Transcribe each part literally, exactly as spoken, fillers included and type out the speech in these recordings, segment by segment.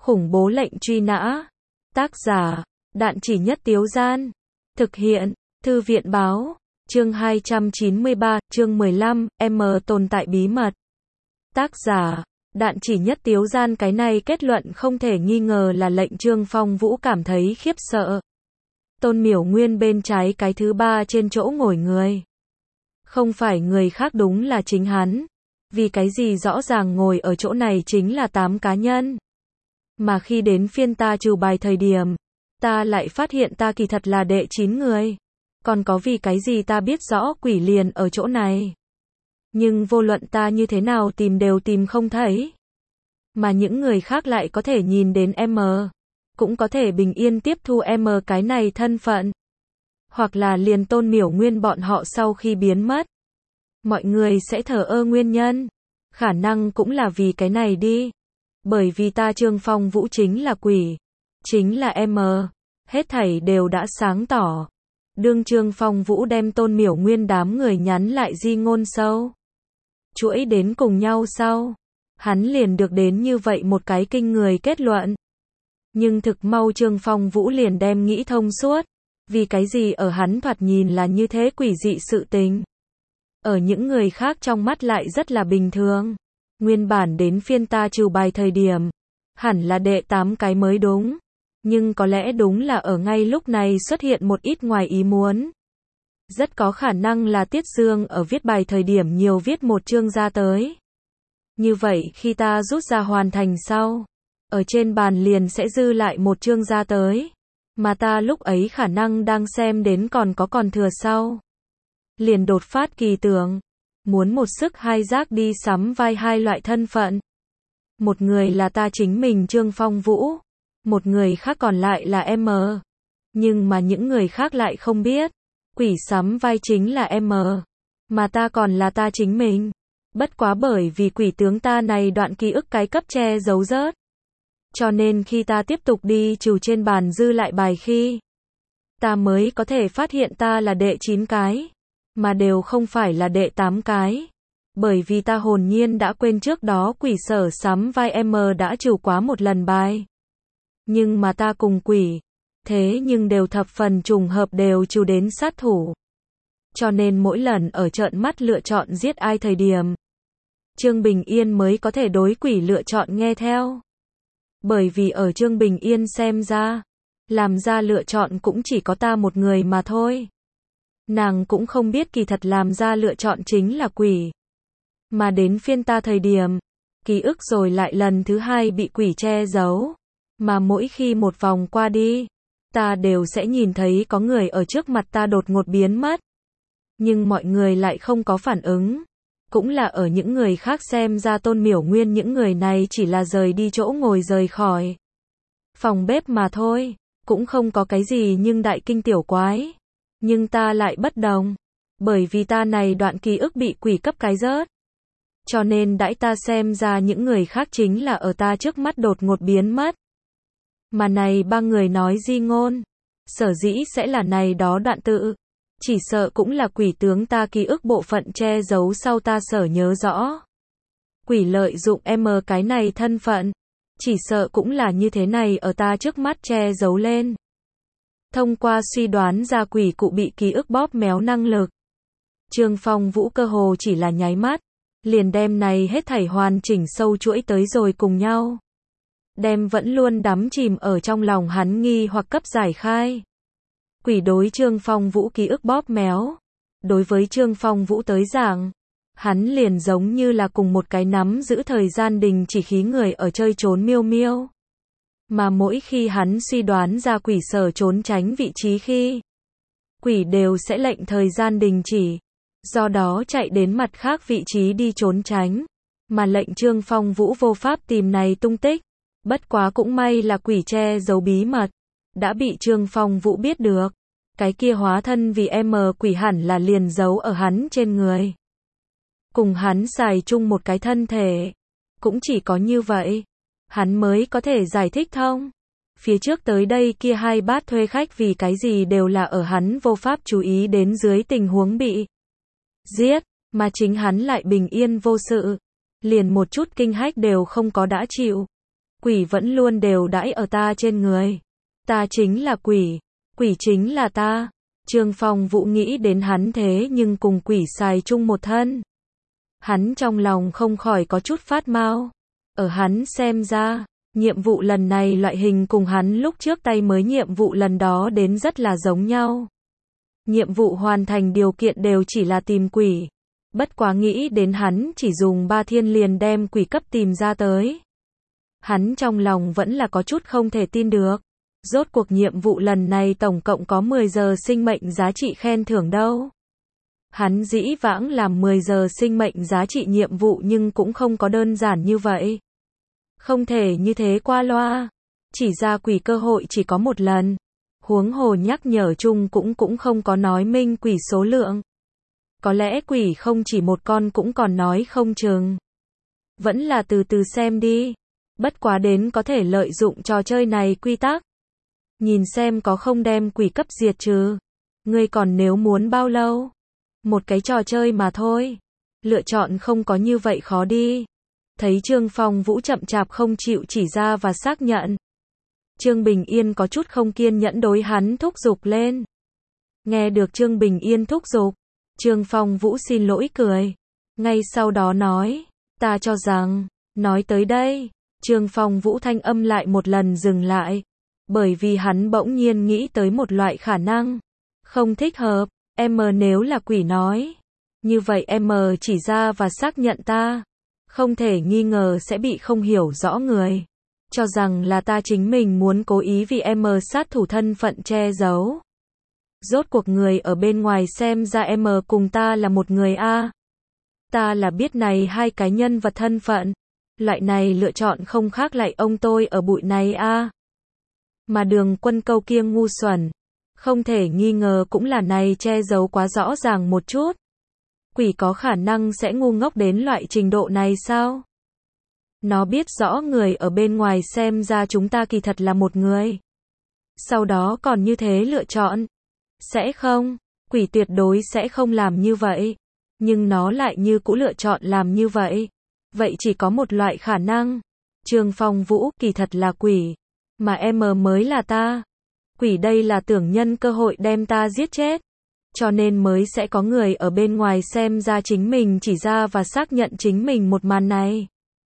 Khủng bố lệnh truy nã. Tác giả, Đạn Chỉ Nhất Tiếu Gian. Thực hiện, Thư viện báo. Chương hai trăm chín mươi ba, chương mười lăm, M tồn tại bí mật. Tác giả, Đạn Chỉ Nhất Tiếu Gian. Cái này kết luận không thể nghi ngờ là lệnh Trương Phong Vũ cảm thấy khiếp sợ. Tôn Miểu Nguyên bên trái cái thứ ba trên chỗ ngồi người. Không phải người khác, đúng là chính hắn. Vì cái gì rõ ràng ngồi ở chỗ này chính là tám cá nhân. Mà khi đến phiên ta trừ bài thời điểm, ta lại phát hiện ta kỳ thật là đệ chín người. Còn có vì cái gì ta biết rõ quỷ liền ở chỗ này. Nhưng vô luận ta như thế nào tìm đều tìm không thấy. Mà những người khác lại có thể nhìn đến M. Cũng có thể bình yên tiếp thu M cái này thân phận. Hoặc là liền Tôn Miểu Nguyên bọn họ sau khi biến mất. Mọi người sẽ thờ ơ nguyên nhân. Khả năng cũng là vì cái này đi. Bởi vì ta Trương Phong Vũ chính là quỷ. Chính là M. Hết thảy đều đã sáng tỏ. Đương Trương Phong Vũ đem Tôn Miểu Nguyên đám người nhắn lại di ngôn sâu chuỗi đến cùng nhau sau. Hắn liền được đến như vậy một cái kinh người kết luận. Nhưng thực mau Trương Phong Vũ liền đem nghĩ thông suốt. Vì cái gì ở hắn thoạt nhìn là như thế quỷ dị sự tình. Ở những người khác trong mắt lại rất là bình thường. Nguyên bản đến phiên ta trừ bài thời điểm. Hẳn là đệ tám cái mới đúng. Nhưng có lẽ đúng là ở ngay lúc này xuất hiện một ít ngoài ý muốn. Rất có khả năng là Tiết Dương ở viết bài thời điểm nhiều viết một chương ra tới. Như vậy khi ta rút ra hoàn thành sau, ở trên bàn liền sẽ dư lại một chương ra tới. Mà ta lúc ấy khả năng đang xem đến còn có còn thừa sau. Liền đột phát kỳ tưởng. Muốn một sức hai giác đi sắm vai hai loại thân phận. Một người là ta chính mình Trương Phong Vũ. Một người khác còn lại là M. Nhưng mà những người khác lại không biết. Quỷ sắm vai chính là M. Mà ta còn là ta chính mình. Bất quá bởi vì quỷ tướng ta này đoạn ký ức cái cấp che giấu rớt. Cho nên khi ta tiếp tục đi trừ trên bàn dư lại bài khi. Ta mới có thể phát hiện ta là đệ chín cái. Mà đều không phải là đệ tám cái. Bởi vì ta hồn nhiên đã quên trước đó quỷ sở sắm vai M đã trừ quá một lần bài. Nhưng mà ta cùng quỷ. Thế nhưng đều thập phần trùng hợp đều trừ đến sát thủ. Cho nên mỗi lần ở trợn mắt lựa chọn giết ai thời điểm. Trương Bình Yên mới có thể đối quỷ lựa chọn nghe theo. Bởi vì ở Trương Bình Yên xem ra. Làm ra lựa chọn cũng chỉ có ta một người mà thôi. Nàng cũng không biết kỳ thật làm ra lựa chọn chính là quỷ. Mà đến phiên ta thời điểm. Ký ức rồi lại lần thứ hai bị quỷ che giấu. Mà mỗi khi một vòng qua đi. Ta đều sẽ nhìn thấy có người ở trước mặt ta đột ngột biến mất. Nhưng mọi người lại không có phản ứng. Cũng là ở những người khác xem ra Tôn Miểu Nguyên những người này chỉ là rời đi chỗ ngồi rời khỏi phòng bếp mà thôi. Cũng không có cái gì nhưng đại kinh tiểu quái. Nhưng ta lại bất đồng. Bởi vì ta này đoạn ký ức bị quỷ cấp cái rớt. Cho nên đãi ta xem ra những người khác chính là ở ta trước mắt đột ngột biến mất. Mà này ba người nói di ngôn. Sở dĩ sẽ là này đó đoạn tự. Chỉ sợ cũng là quỷ tướng ta ký ức bộ phận che giấu sau ta sở nhớ rõ. Quỷ lợi dụng M cái này thân phận. Chỉ sợ cũng là như thế này ở ta trước mắt che giấu lên. Thông qua suy đoán ra quỷ cụ bị ký ức bóp méo năng lực. Trương Phong Vũ cơ hồ chỉ là nháy mắt. Liền đem này hết thảy hoàn chỉnh sâu chuỗi tới rồi cùng nhau. Đem vẫn luôn đắm chìm ở trong lòng hắn nghi hoặc cấp giải khai. Quỷ đối Trương Phong Vũ ký ức bóp méo. Đối với Trương Phong Vũ tới giảng. Hắn liền giống như là cùng một cái nắm giữ thời gian đình chỉ khí người ở chơi trốn miêu miêu. Mà mỗi khi hắn suy đoán ra quỷ sở trốn tránh vị trí khi. Quỷ đều sẽ lệnh thời gian đình chỉ. Do đó chạy đến mặt khác vị trí đi trốn tránh. Mà lệnh Trương Phong Vũ vô pháp tìm này tung tích. Bất quá cũng may là quỷ che giấu bí mật. Đã bị Trương Phong Vũ biết được. Cái kia hóa thân vì M quỷ hẳn là liền giấu ở hắn trên người. Cùng hắn xài chung một cái thân thể. Cũng chỉ có như vậy. Hắn mới có thể giải thích thông. Phía trước tới đây kia hai bát thuê khách vì cái gì đều là ở hắn vô pháp chú ý đến dưới tình huống bị giết. Mà chính hắn lại bình yên vô sự. Liền một chút kinh hách đều không có đã chịu. Quỷ vẫn luôn đều đãi ở ta trên người. Ta chính là quỷ. Quỷ chính là ta. Trương Phong Vũ nghĩ đến hắn thế nhưng cùng quỷ xài chung một thân. Hắn trong lòng không khỏi có chút phát mau. Ở hắn xem ra, nhiệm vụ lần này loại hình cùng hắn lúc trước tay mới nhiệm vụ lần đó đến rất là giống nhau. Nhiệm vụ hoàn thành điều kiện đều chỉ là tìm quỷ. Bất quá nghĩ đến hắn chỉ dùng ba thiên liền đem quỷ cấp tìm ra tới. Hắn trong lòng vẫn là có chút không thể tin được. Rốt cuộc nhiệm vụ lần này tổng cộng có mười giờ sinh mệnh giá trị khen thưởng đâu. Hắn dĩ vãng làm mười giờ sinh mệnh giá trị nhiệm vụ nhưng cũng không có đơn giản như vậy. Không thể như thế qua loa. Chỉ ra quỷ cơ hội chỉ có một lần. Huống hồ nhắc nhở chung cũng cũng không có nói minh quỷ số lượng. Có lẽ quỷ không chỉ một con cũng còn nói không chừng. Vẫn là từ từ xem đi. Bất quá đến có thể lợi dụng trò chơi này quy tắc. Nhìn xem có không đem quỷ cấp diệt trừ. Ngươi còn nếu muốn bao lâu? Một cái trò chơi mà thôi. Lựa chọn không có như vậy khó đi. Thấy Trương Phong Vũ chậm chạp không chịu chỉ ra và xác nhận. Trương Bình Yên có chút không kiên nhẫn đối hắn thúc giục lên. Nghe được Trương Bình Yên thúc giục, Trương Phong Vũ xin lỗi cười. Ngay sau đó nói, ta cho rằng, nói tới đây, Trương Phong Vũ thanh âm lại một lần dừng lại. Bởi vì hắn bỗng nhiên nghĩ tới một loại khả năng. Không thích hợp, em nếu là quỷ nói. Như vậy em chỉ ra và xác nhận ta. Không thể nghi ngờ sẽ bị không hiểu rõ người. Cho rằng là ta chính mình muốn cố ý vì em sát thủ thân phận che giấu. Rốt cuộc người ở bên ngoài xem ra em cùng ta là một người a. Ta là biết này hai cái nhân vật thân phận. Loại này lựa chọn không khác lại ông tôi ở bụi này a. Mà Đường Quân câu kia ngu xuẩn. Không thể nghi ngờ cũng là này che giấu quá rõ ràng một chút. Quỷ có khả năng sẽ ngu ngốc đến loại trình độ này sao? Nó biết rõ người ở bên ngoài xem ra chúng ta kỳ thật là một người. Sau đó còn như thế lựa chọn. Sẽ không, quỷ tuyệt đối sẽ không làm như vậy. Nhưng nó lại như cũ lựa chọn làm như vậy. Vậy chỉ có một loại khả năng. Trương Phong Vũ kỳ thật là quỷ. Mà em mới là ta. Quỷ đây là tưởng nhân cơ hội đem ta giết chết. Cho nên mới sẽ có người ở bên ngoài xem ra chính mình chỉ ra và xác nhận chính mình một màn này.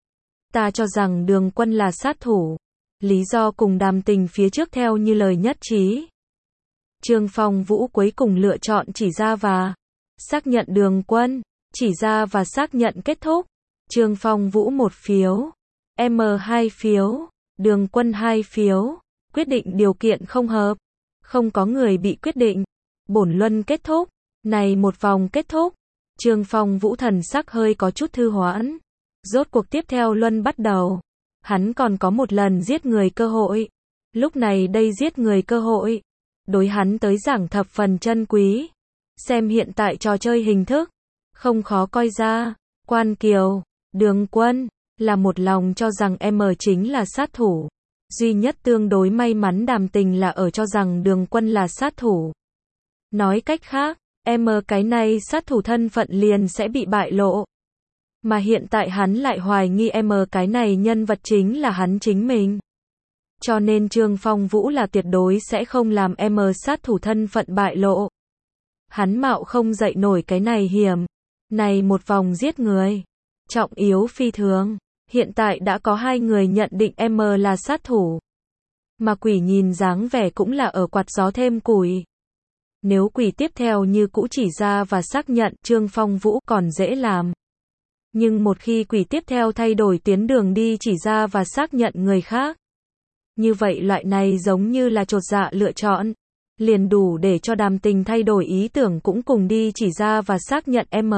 Ta cho rằng Đường Quân là sát thủ. Lý do cùng Đàm Tình phía trước theo như lời nhất trí. Trương Phong Vũ cuối cùng lựa chọn chỉ ra và xác nhận Đường Quân. Chỉ ra và xác nhận kết thúc. Trương Phong Vũ một phiếu. em hai phiếu. Đường Quân hai phiếu. Quyết định điều kiện không hợp. Không có người bị quyết định. Bổn luân kết thúc. Này một vòng kết thúc. Trương Phong Vũ thần sắc hơi có chút thư hoãn. Rốt cuộc tiếp theo luân bắt đầu. Hắn còn có một lần giết người cơ hội. Lúc này đây giết người cơ hội. Đối hắn tới giảng thập phần chân quý. Xem hiện tại trò chơi hình thức. Không khó coi ra. Quan Kiều, Đường Quân, là một lòng cho rằng em chính là sát thủ. Duy nhất tương đối may mắn Đàm Tình là ở cho rằng Đường Quân là sát thủ. Nói cách khác, em cái này sát thủ thân phận liền sẽ bị bại lộ. Mà hiện tại hắn lại hoài nghi em cái này nhân vật chính là hắn chính mình. Cho nên Trương Phong Vũ là tuyệt đối sẽ không làm em sát thủ thân phận bại lộ. Hắn mạo không dậy nổi cái này hiểm. Này một vòng giết người. Trọng yếu phi thường. Hiện tại đã có hai người nhận định em là sát thủ. Mà quỷ nhìn dáng vẻ cũng là ở quạt gió thêm củi. Nếu quỷ tiếp theo như cũ chỉ ra và xác nhận Trương Phong Vũ còn dễ làm. Nhưng một khi quỷ tiếp theo thay đổi tuyến đường đi chỉ ra và xác nhận người khác. Như vậy loại này giống như là chột dạ lựa chọn. Liền đủ để cho Đàm Tình thay đổi ý tưởng cũng cùng đi chỉ ra và xác nhận em.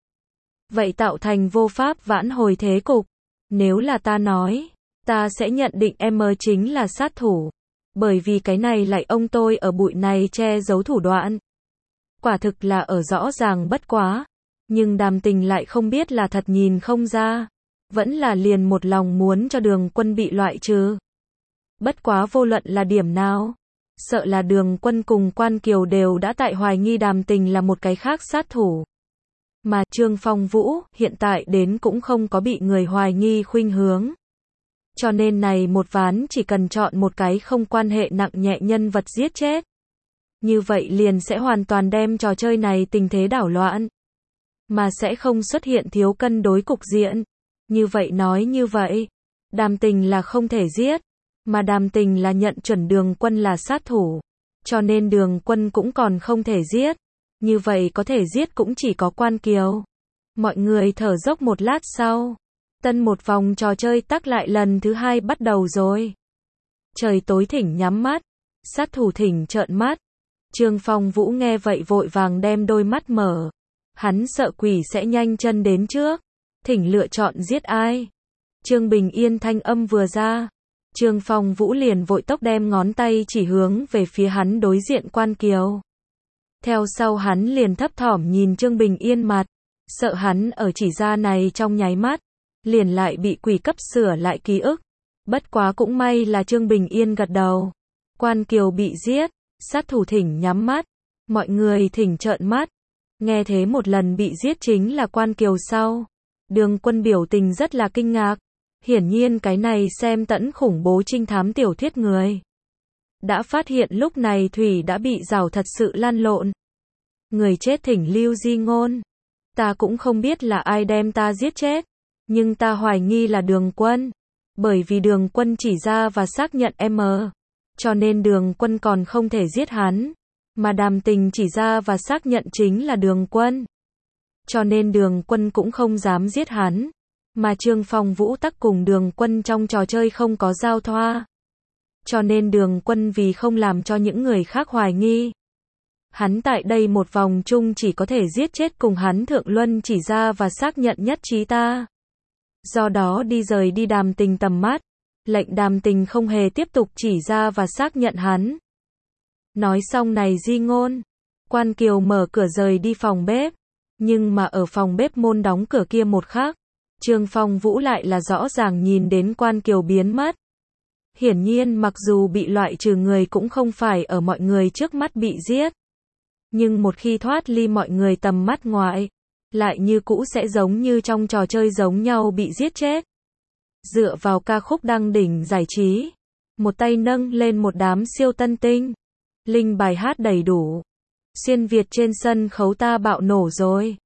Vậy tạo thành vô pháp vãn hồi thế cục. Nếu là ta nói, ta sẽ nhận định em chính là sát thủ. Bởi vì cái này lại ông tôi ở bụi này che giấu thủ đoạn. Quả thực là ở rõ ràng bất quá. Nhưng Đàm Tình lại không biết là thật nhìn không ra. Vẫn là liền một lòng muốn cho Đường Quân bị loại trừ. Bất quá vô luận là điểm nào. Sợ là Đường Quân cùng Quan Kiều đều đã tại hoài nghi Đàm Tình là một cái khác sát thủ. Mà Trương Phong Vũ hiện tại đến cũng không có bị người hoài nghi khuynh hướng. Cho nên này một ván chỉ cần chọn một cái không quan hệ nặng nhẹ nhân vật giết chết. Như vậy liền sẽ hoàn toàn đem trò chơi này tình thế đảo loạn. Mà sẽ không xuất hiện thiếu cân đối cục diện. Như vậy nói như vậy, Đàm Tình là không thể giết, mà Đàm Tình là nhận chuẩn Đường Quân là sát thủ. Cho nên Đường Quân cũng còn không thể giết. Như vậy có thể giết cũng chỉ có Quan Kiều. Mọi người thở dốc một lát sau. Tân một vòng trò chơi tắc lại lần thứ hai bắt đầu rồi. Trời tối thỉnh nhắm mắt, sát thủ thỉnh trợn mắt. Trương Phong Vũ nghe vậy vội vàng đem đôi mắt mở. Hắn sợ quỷ sẽ nhanh chân đến trước. Thỉnh lựa chọn giết ai. Trương Bình Yên thanh âm vừa ra. Trương Phong Vũ liền vội tốc đem ngón tay chỉ hướng về phía hắn đối diện Quan Kiều. Theo sau hắn liền thấp thỏm nhìn Trương Bình Yên mặt. Sợ hắn ở chỉ ra này trong nháy mắt. Liền lại bị quỷ cấp sửa lại ký ức. Bất quá cũng may là Trương Bình Yên gật đầu. Quan Kiều bị giết. Sát thủ thỉnh nhắm mắt. Mọi người thỉnh trợn mắt. Nghe thế một lần bị giết chính là Quan Kiều sau. Đường Quân biểu tình rất là kinh ngạc. Hiển nhiên cái này xem tẫn khủng bố trinh thám tiểu thuyết người. Đã phát hiện lúc này Thủy đã bị rào thật sự lan lộn. Người chết thỉnh Lưu Di Ngôn. Ta cũng không biết là ai đem ta giết chết. Nhưng ta hoài nghi là Đường Quân. Bởi vì Đường Quân chỉ ra và xác nhận M. Cho nên Đường Quân còn không thể giết hắn. Mà Đàm Tình chỉ ra và xác nhận chính là Đường Quân. Cho nên Đường Quân cũng không dám giết hắn. Mà Trương Phong Vũ tắc cùng Đường Quân trong trò chơi không có giao thoa. Cho nên Đường Quân vì không làm cho những người khác hoài nghi. Hắn tại đây một vòng chung chỉ có thể giết chết cùng hắn Thượng Luân chỉ ra và xác nhận nhất trí ta. Do đó đi rời đi Đàm Tình tầm mắt. Lệnh Đàm Tình không hề tiếp tục chỉ ra và xác nhận hắn. Nói xong này Di Ngôn. Quan Kiều mở cửa rời đi phòng bếp. Nhưng mà ở phòng bếp môn đóng cửa kia một khắc. Trương Phong Vũ lại là rõ ràng nhìn đến Quan Kiều biến mất. Hiển nhiên mặc dù bị loại trừ người cũng không phải ở mọi người trước mắt bị giết. Nhưng một khi thoát ly mọi người tầm mắt ngoại. Lại như cũ sẽ giống như trong trò chơi giống nhau bị giết chết. Dựa vào ca khúc đăng đỉnh giải trí. Một tay nâng lên một đám siêu tân tinh. Linh bài hát đầy đủ. Xuyên Việt trên sân khấu ta bạo nổ rồi.